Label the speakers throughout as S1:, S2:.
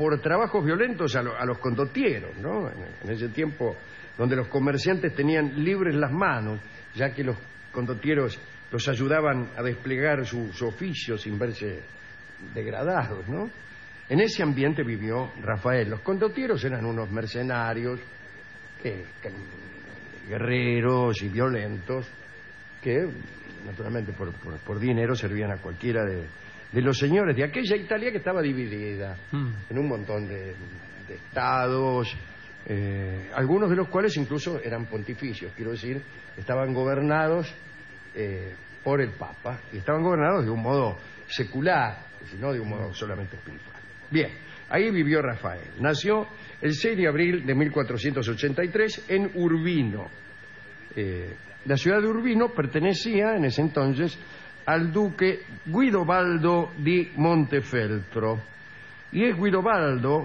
S1: por trabajos violentos a los condottieros, ¿no? En ese tiempo donde los comerciantes tenían libres las manos, ya que los condottieros los ayudaban a desplegar su oficio sin verse degradados, ¿no? En ese ambiente vivió Rafael. Los condottieros eran unos mercenarios, guerreros y violentos, que naturalmente por dinero servían a cualquiera de los señores de aquella Italia que estaba dividida en un montón de estados, algunos de los cuales incluso eran pontificios, quiero decir, estaban gobernados por el Papa, y estaban gobernados de un modo secular, no de un modo solamente espiritual. Bien, ahí vivió Rafael. Nació el 6 de abril de 1483 en Urbino. La ciudad de Urbino pertenecía en ese entonces al duque Guidobaldo di Montefeltro. Y es Guidobaldo,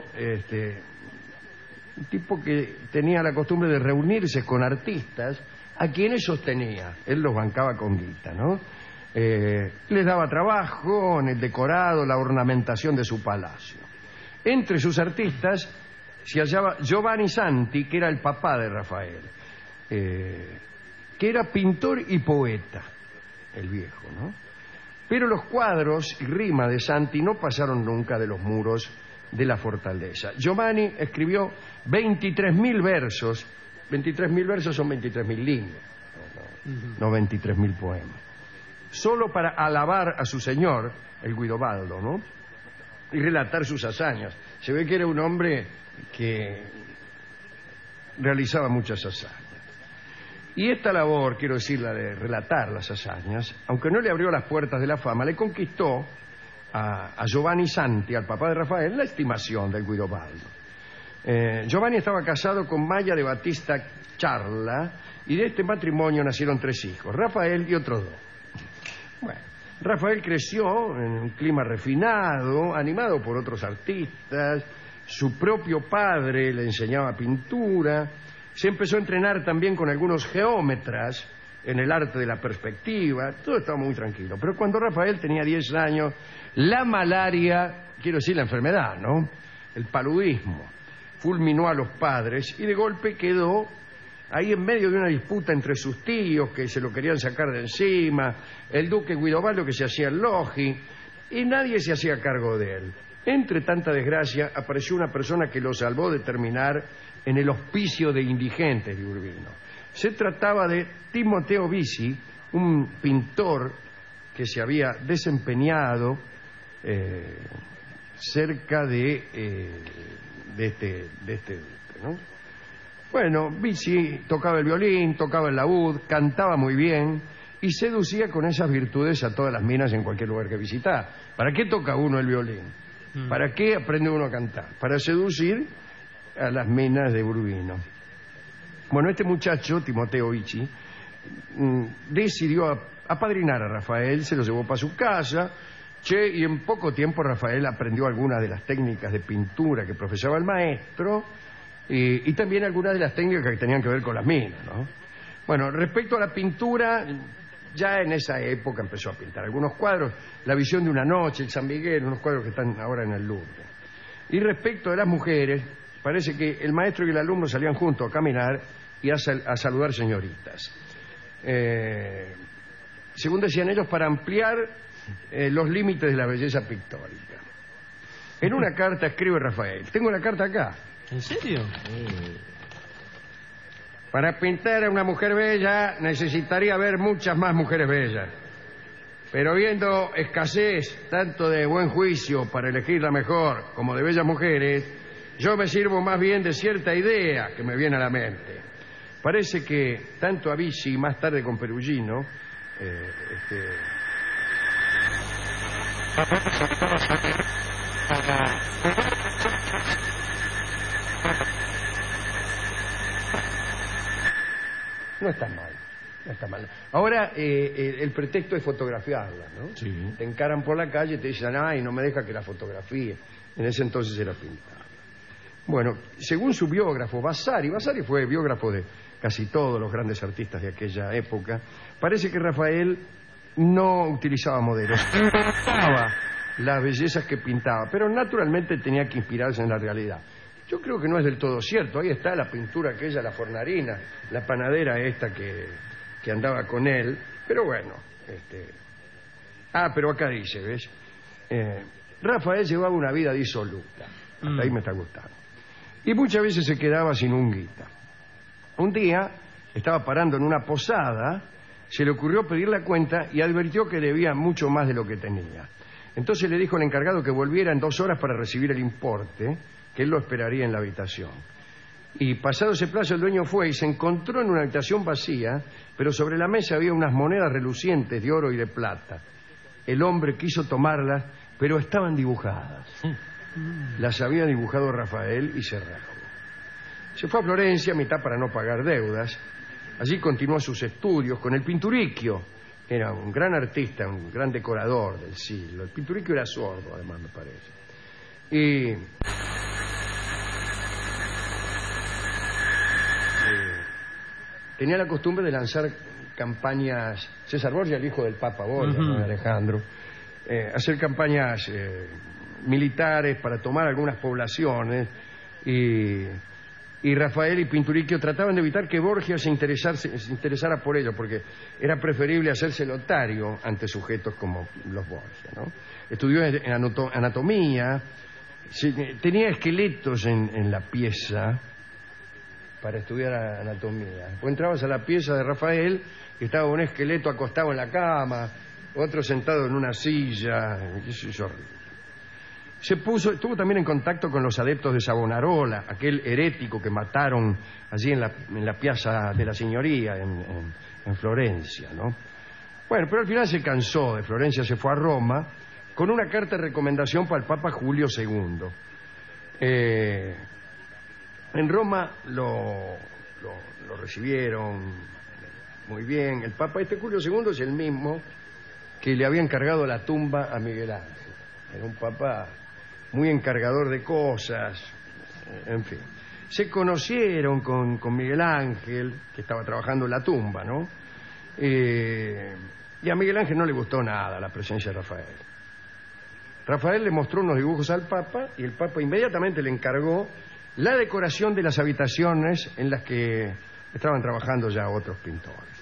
S1: un tipo que tenía la costumbre de reunirse con artistas a quienes sostenía. Él los bancaba con guita, ¿no? Les daba trabajo en el decorado, la ornamentación de su palacio. Entre sus artistas se hallaba Giovanni Santi, que era el papá de Rafael, que era pintor y poeta, el viejo, ¿no? Pero los cuadros y rimas de Santi no pasaron nunca de los muros de la fortaleza. Giovanni escribió 23.000 versos. 23.000 versos son 23.000 líneas, no 23.000 poemas. Solo para alabar a su señor, el Guidobaldo, ¿no? Y relatar sus hazañas. Se ve que era un hombre que realizaba muchas hazañas. Y esta labor, quiero decir, la de relatar las hazañas, aunque no le abrió las puertas de la fama, le conquistó a Giovanni Santi, al papá de Rafael, la estimación del Guidobaldo. Giovanni estaba casado con Maya de Battista Charla, y de este matrimonio nacieron 3 hijos, Rafael y otros 2. Bueno, Rafael creció en un clima refinado, animado por otros artistas. Su propio padre le enseñaba pintura. Se empezó a entrenar también con algunos geómetras en el arte de la perspectiva. Todo estaba muy tranquilo. Pero cuando Rafael tenía 10 años, la malaria, quiero decir la enfermedad, ¿no? El paludismo, fulminó a los padres y de golpe quedó ahí en medio de una disputa entre sus tíos que se lo querían sacar de encima, el duque Guidobaldo que se hacía el logi, y nadie se hacía cargo de él. Entre tanta desgracia apareció una persona que lo salvó de terminar en el hospicio de indigentes de Urbino. Se trataba de Timoteo Bici, un pintor que se había desempeñado cerca de este ¿no? Bueno, Bici tocaba el violín, tocaba el laúd, cantaba muy bien y seducía con esas virtudes a todas las minas en cualquier lugar que visitaba. ¿Para qué toca uno el violín? ¿Para qué aprende uno a cantar? Para seducir a las minas de Urbino. Bueno, este muchacho, Timoteo Bici, decidió apadrinar a Rafael, se lo llevó para su casa, y en poco tiempo Rafael aprendió algunas de las técnicas de pintura que profesaba el maestro, y también algunas de las técnicas que tenían que ver con las minas, ¿no? Bueno, respecto a la pintura, ya en esa época empezó a pintar algunos cuadros, La visión de una noche, el San Miguel, unos cuadros que están ahora en el Louvre. Y respecto de las mujeres, parece que el maestro y el alumno salían juntos a caminar y a saludar señoritas. Según decían ellos, para ampliar los límites de la belleza pictórica. En una carta escribe Rafael, tengo la carta acá.
S2: ¿En serio?
S1: Para pintar a una mujer bella necesitaría ver muchas más mujeres bellas. Pero viendo escasez tanto de buen juicio para elegir la mejor como de bellas mujeres, yo me sirvo más bien de cierta idea que me viene a la mente. Parece que tanto a Bici y más tarde con Perugino, no está mal, no está mal. Ahora el pretexto es fotografiarla, ¿no?
S2: Sí.
S1: Te encaran por la calle y te dicen, ay, no me deja que la fotografíe. En ese entonces era pintada. Bueno, según su biógrafo, Vasari fue biógrafo de casi todos los grandes artistas de aquella época, parece que Rafael no utilizaba modelos, inventaba las bellezas que pintaba, pero naturalmente tenía que inspirarse en la realidad. Yo creo que no es del todo cierto. Ahí está la pintura aquella, la Fornarina, la panadera esta que andaba con él. Pero bueno, pero acá dice, ¿ves? Rafael llevaba una vida disoluta. Hasta ahí me está gustando. Y muchas veces se quedaba sin un guita. Un día estaba parando en una posada, se le ocurrió pedir la cuenta y advirtió que debía mucho más de lo que tenía. Entonces le dijo al encargado que volviera en 2 horas para recibir el importe, que él lo esperaría en la habitación. Y pasado ese plazo el dueño fue y se encontró en una habitación vacía, pero sobre la mesa había unas monedas relucientes de oro y de plata. El hombre quiso tomarlas, pero estaban dibujadas. Las había dibujado Rafael y se rajó. Se fue a Florencia, a mitad para no pagar deudas. Allí continuó sus estudios con el Pinturicchio. Era un gran artista, un gran decorador del siglo. El Pinturicchio era sordo, además, me parece. Y tenía la costumbre de lanzar campañas. César Borgia, el hijo del Papa Borgia, ¿no? Alejandro, hacer campañas militares para tomar algunas poblaciones, y Rafael y Pinturicchio trataban de evitar que Borgia se interesara por ello, porque era preferible hacerse lotario ante sujetos como los Borgia, ¿no? Estudió en anatomía, tenía esqueletos en la pieza para estudiar anatomía. Después entrabas a la pieza de Rafael y estaba un esqueleto acostado en la cama, otro sentado en una silla. Eso es horrible. Estuvo también en contacto con los adeptos de Savonarola, aquel herético que mataron allí en la Piazza de la Signoria, en Florencia, ¿no? Bueno, pero al final se cansó de Florencia, se fue a Roma con una carta de recomendación para el Papa Julio II. En Roma lo recibieron muy bien. El Papa Julio II es el mismo que le había encargado la tumba a Miguel Ángel. Era un papa muy encargador de cosas, en fin. Se conocieron con Miguel Ángel, que estaba trabajando en la tumba, ¿no? Y a Miguel Ángel no le gustó nada la presencia de Rafael. Rafael le mostró unos dibujos al Papa y el Papa inmediatamente le encargó la decoración de las habitaciones en las que estaban trabajando ya otros pintores.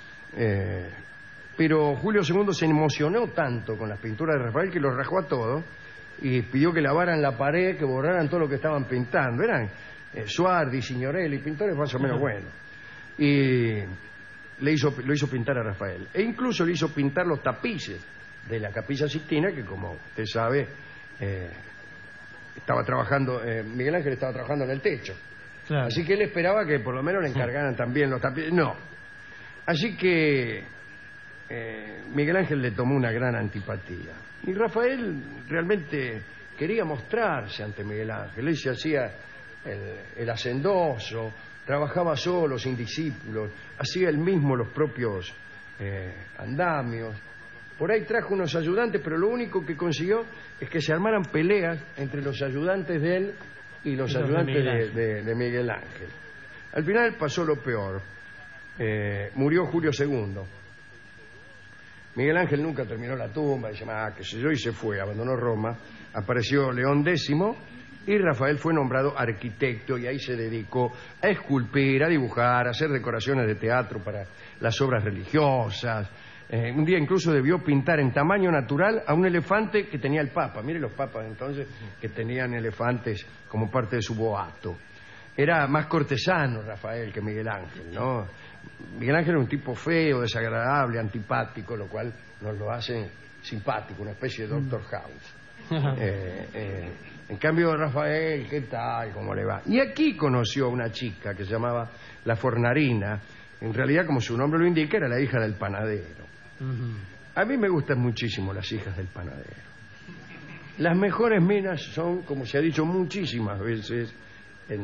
S1: Pero Julio II se emocionó tanto con las pinturas de Rafael que los rajó a todos y pidió que lavaran la pared, que borraran todo lo que estaban pintando. Eran Suardi, Signorelli, pintores más o menos buenos. Y lo hizo pintar a Rafael. E incluso le hizo pintar los tapices de la Capilla Sixtina, que como usted sabe, estaba trabajando, Miguel Ángel estaba trabajando en el techo. Claro. Así que él esperaba que por lo menos le encargaran también los tapices. No. Así que Miguel Ángel le tomó una gran antipatía. Y Rafael realmente quería mostrarse ante Miguel Ángel. Él se hacía el hacendoso, trabajaba solo, sin discípulos, hacía él mismo los propios andamios. Por ahí trajo unos ayudantes, pero lo único que consiguió es que se armaran peleas entre los ayudantes de él y los ayudantes de Miguel Ángel. Al final pasó lo peor. Murió Julio II. Miguel Ángel nunca terminó la tumba, dice, qué sé yo, y se fue, abandonó Roma. Apareció León X y Rafael fue nombrado arquitecto y ahí se dedicó a esculpir, a dibujar, a hacer decoraciones de teatro para las obras religiosas. Un día incluso debió pintar en tamaño natural a un elefante que tenía el Papa. Mire los papas entonces que tenían elefantes como parte de su boato. Era más cortesano Rafael que Miguel Ángel, ¿no? Miguel Ángel era un tipo feo, desagradable, antipático, lo cual nos lo hace simpático, una especie de Dr. House. En cambio Rafael, ¿qué tal? ¿Cómo le va? Y aquí conoció a una chica que se llamaba la Fornarina. En realidad, como su nombre lo indica, era la hija del panadero. A mí me gustan muchísimo las hijas del panadero. Las mejores minas son, como se ha dicho muchísimas veces en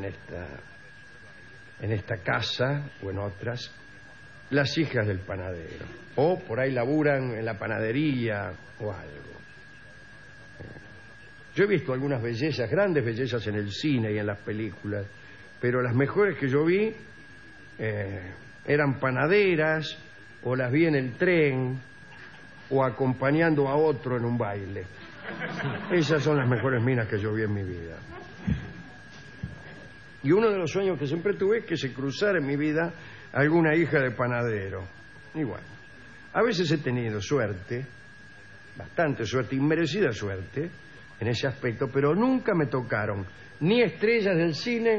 S1: esta casa o en otras, las hijas del panadero. O por ahí laburan en la panadería o algo. Yo he visto algunas bellezas, grandes bellezas en el cine y en las películas, pero las mejores que yo vi eran panaderas, o las vi en el tren, o acompañando a otro en un baile. Esas son las mejores minas que yo vi en mi vida. Y uno de los sueños que siempre tuve es que se cruzara en mi vida alguna hija de panadero. Y bueno, a veces he tenido suerte, bastante suerte, inmerecida suerte, en ese aspecto, pero nunca me tocaron ni estrellas del cine,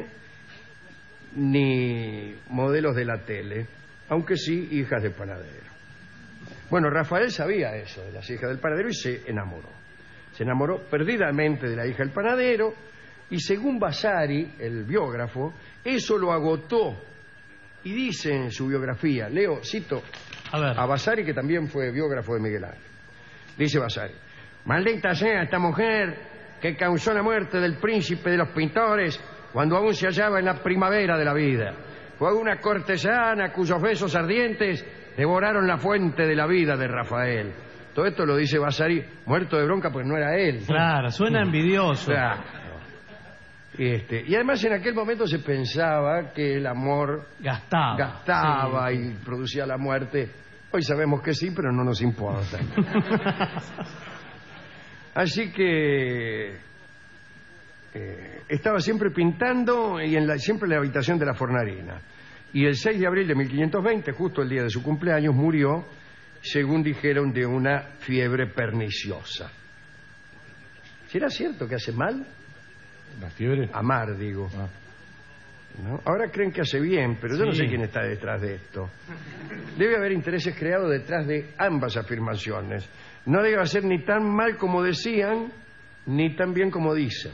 S1: ni modelos de la tele, aunque sí hijas de panadero. Bueno, Rafael sabía eso de las hijas del panadero y se enamoró. Se enamoró perdidamente de la hija del panadero y según Vasari, el biógrafo, eso lo agotó. Y dice en su biografía, leo, cito a Vasari, que también fue biógrafo de Miguel Ángel. Dice Vasari: maldita sea esta mujer que causó la muerte del príncipe de los pintores cuando aún se hallaba en la primavera de la vida. Fue una cortesana cuyos besos ardientes devoraron la fuente de la vida de Rafael. Todo esto lo dice Vasari muerto de bronca porque no era él.
S2: Claro, suena envidioso.
S1: Claro. Y además en aquel momento se pensaba que el amor gastaba y producía la muerte. Hoy sabemos que sí, pero no nos importa. Así que estaba siempre pintando y siempre en la habitación de la Fornarina. Y el 6 de abril de 1520, justo el día de su cumpleaños, murió, según dijeron, de una fiebre perniciosa. ¿Será cierto que hace mal?
S3: ¿La fiebre?
S1: Amar, digo. ¿No? Ahora creen que hace bien, pero yo no sé quién está detrás de esto. Debe haber intereses creados detrás de ambas afirmaciones. No debe ser ni tan mal como decían, ni tan bien como dicen.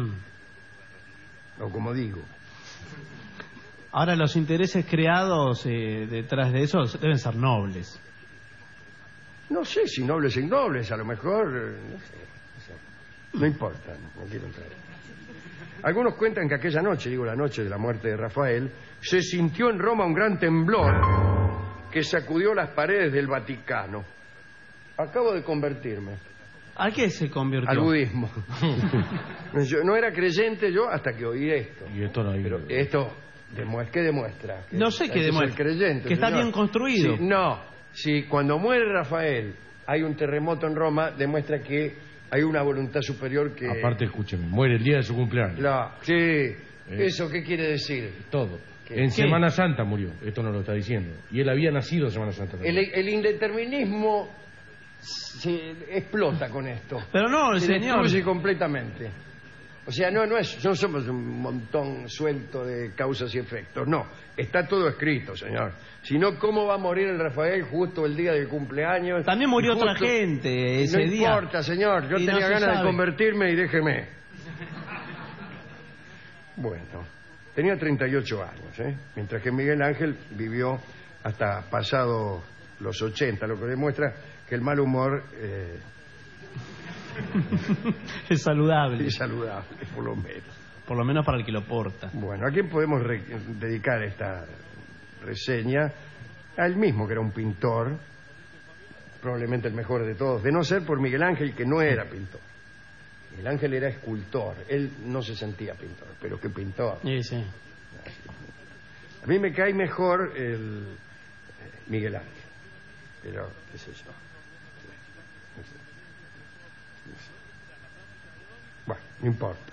S1: O como digo.
S2: Ahora, los intereses creados detrás de eso deben ser nobles.
S1: No sé si nobles o innobles, a lo mejor... no sé. No importa, no quiero entrar. Algunos cuentan que aquella noche, digo la noche de la muerte de Rafael, se sintió en Roma un gran temblor que sacudió las paredes del Vaticano. Acabo de convertirme.
S2: ¿A qué se convirtió?
S1: Al budismo. Yo no era creyente yo hasta que oí esto.
S3: Y esto no hay...
S1: Pero esto, ¿qué demuestra?
S2: No sé qué demuestra.
S1: Creyente,
S2: que está
S1: señor.
S2: bien construido.
S1: Sí, no, si cuando muere Rafael hay un terremoto en Roma, demuestra que hay una voluntad superior que...
S3: Aparte, escúcheme, muere el día de su cumpleaños.
S1: Sí, ¿eso qué quiere decir?
S3: Todo.
S1: ¿Qué?
S3: En Semana Santa murió, esto no lo está diciendo. Y él había nacido en Semana Santa también.
S1: El indeterminismo se explota con esto.
S2: Pero no, el
S1: se
S2: señor...
S1: destruye completamente. O sea, no somos un montón suelto de causas y efectos. No, está todo escrito, señor. Si no, ¿cómo va a morir el Rafael justo el día del cumpleaños?
S2: También murió otra gente ese día.
S1: No importa, señor. Yo
S2: Y
S1: tenía
S2: no se
S1: ganas de
S2: sabe.
S1: convertirme y déjeme. Bueno, tenía 38 años, mientras que Miguel Ángel vivió hasta pasado los 80, lo que demuestra que el mal humor
S2: Es saludable.
S1: es saludable, por lo menos.
S2: Por lo menos para el que lo porta.
S1: Bueno, ¿a quién podemos dedicar esta reseña? A él mismo, que era un pintor, probablemente el mejor de todos, de no ser por Miguel Ángel, que no era pintor. Miguel Ángel era escultor, él no se sentía pintor, pero qué pintor.
S2: Sí.
S1: A mí me cae mejor el Miguel Ángel, pero qué sé yo. Bueno, no importa.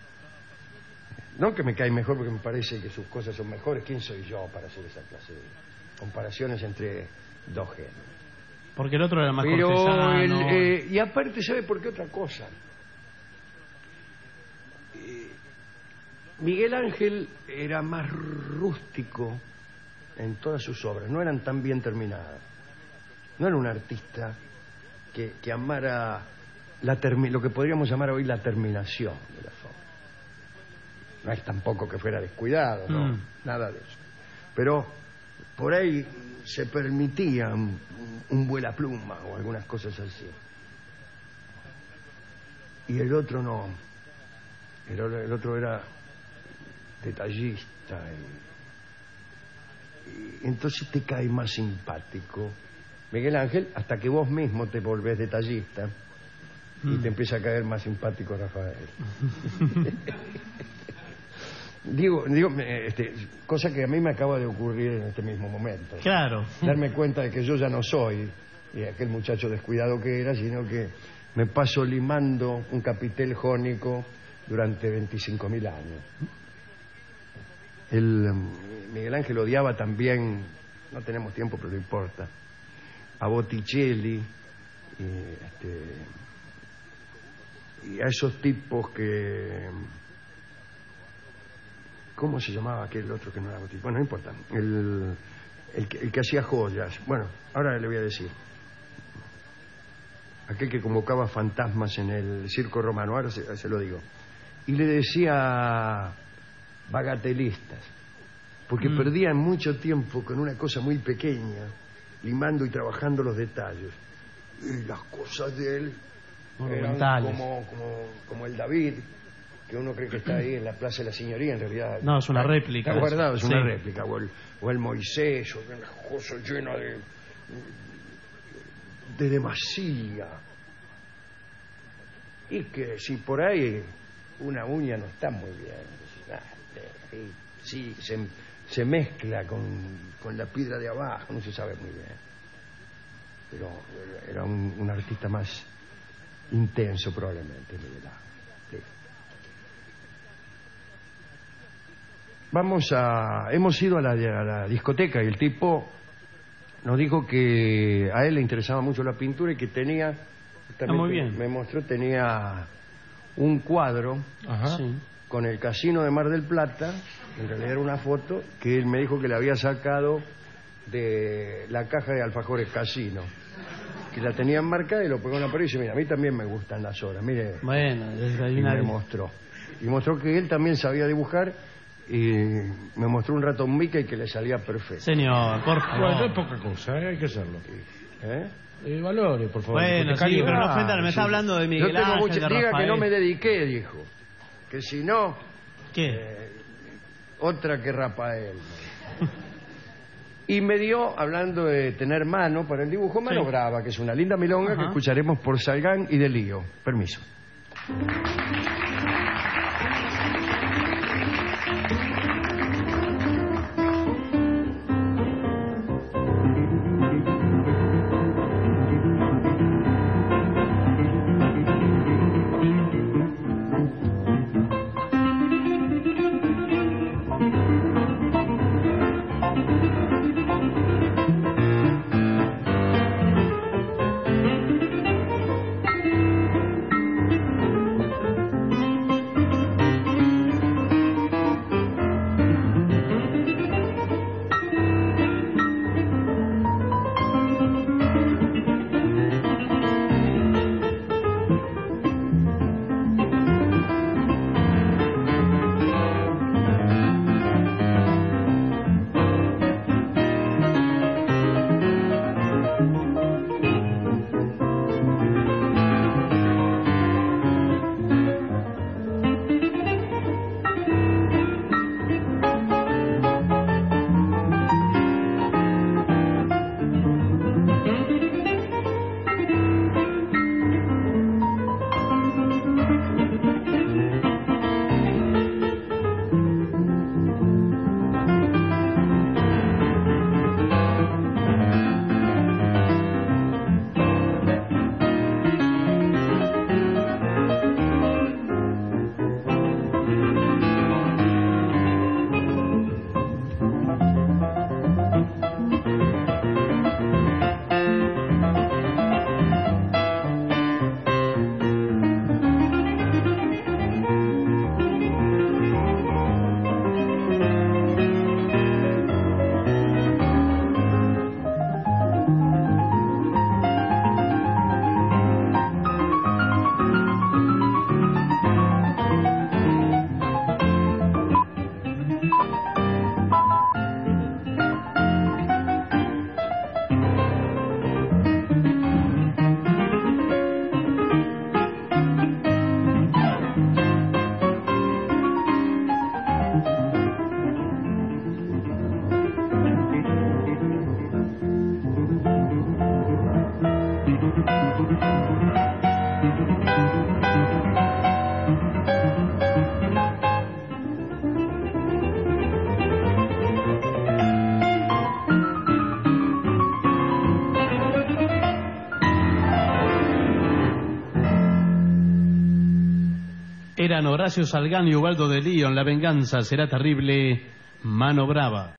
S1: No que me cae mejor porque me parece que sus cosas son mejores. ¿Quién soy yo para hacer esa clase de comparaciones entre dos géneros?
S2: Porque el otro era más
S1: Pero
S2: cortesano.
S1: y aparte, ¿sabe por qué otra cosa? Miguel Ángel era más rústico en todas sus obras, no eran tan bien terminadas. No era un artista que amara lo que podríamos llamar hoy la terminación de la forma. No es tampoco que fuera descuidado, no, nada de eso. Pero por ahí se permitía un vuelapluma o algunas cosas así. Y el otro no. El otro era detallista y entonces te cae más simpático Miguel Ángel hasta que vos mismo te volvés detallista y te empieza a caer más simpático Rafael. digo cosa que a mí me acaba de ocurrir en este mismo momento.
S2: Claro.
S1: Darme cuenta de que yo ya no soy aquel muchacho descuidado que era, sino que me paso limando un capitel jónico durante 25.000 años. Miguel Ángel odiaba también, no tenemos tiempo, pero no importa, a Botticelli y a esos tipos que... ¿Cómo se llamaba aquel otro que no era Botticelli? Bueno, no importa. El que hacía joyas. Bueno, ahora le voy a decir. Aquel que convocaba fantasmas en el circo romano, ahora se lo digo. Y le decía bagatelistas, porque perdían mucho tiempo con una cosa muy pequeña, limando y trabajando los detalles. Y las cosas de él eran como el David, que uno cree que está ahí en la Plaza de la Señoría, en realidad...
S2: No, es una réplica.
S1: Está guardado, es una réplica. O el Moisés, o una cosa llena de demasía. Y que si por ahí una uña no está muy bien, sí, se mezcla con la piedra de abajo, no se sabe muy bien. Pero era un artista más intenso probablemente, Miguel Ángel. Hemos ido a la discoteca y el tipo nos dijo que a él le interesaba mucho la pintura y que tenía,
S2: muy bien.
S1: Me mostró, tenía un cuadro con el casino de Mar del Plata, en realidad era una foto que él me dijo que le había sacado de la caja de alfajores Casino, que la tenía enmarcada y lo pegó en la pared y dice, mira, a mí también me gustan las horas, mire.
S2: Bueno,
S1: y me mostró. Y mostró que él también sabía dibujar y me mostró un ratón Mickey que le salía perfecto.
S2: Señor, por favor.
S3: Bueno, no es poca cosa, hay que hacerlo. Valores, por favor.
S2: Bueno, sí, pero no ofenda, me está hablando de Miguel Ángel, de
S1: diga
S2: Rafael.
S1: que no me dediqué, dijo. Que si no...
S2: ¿Qué?
S1: Otra que Rafael. Y me dio, hablando de tener mano para el dibujo, Mano Brava, que es una linda milonga que escucharemos por Salgán y de Lío. Permiso.
S2: Eran Horacio Salgán y Ubaldo de Lío. En La venganza será terrible. Mano brava.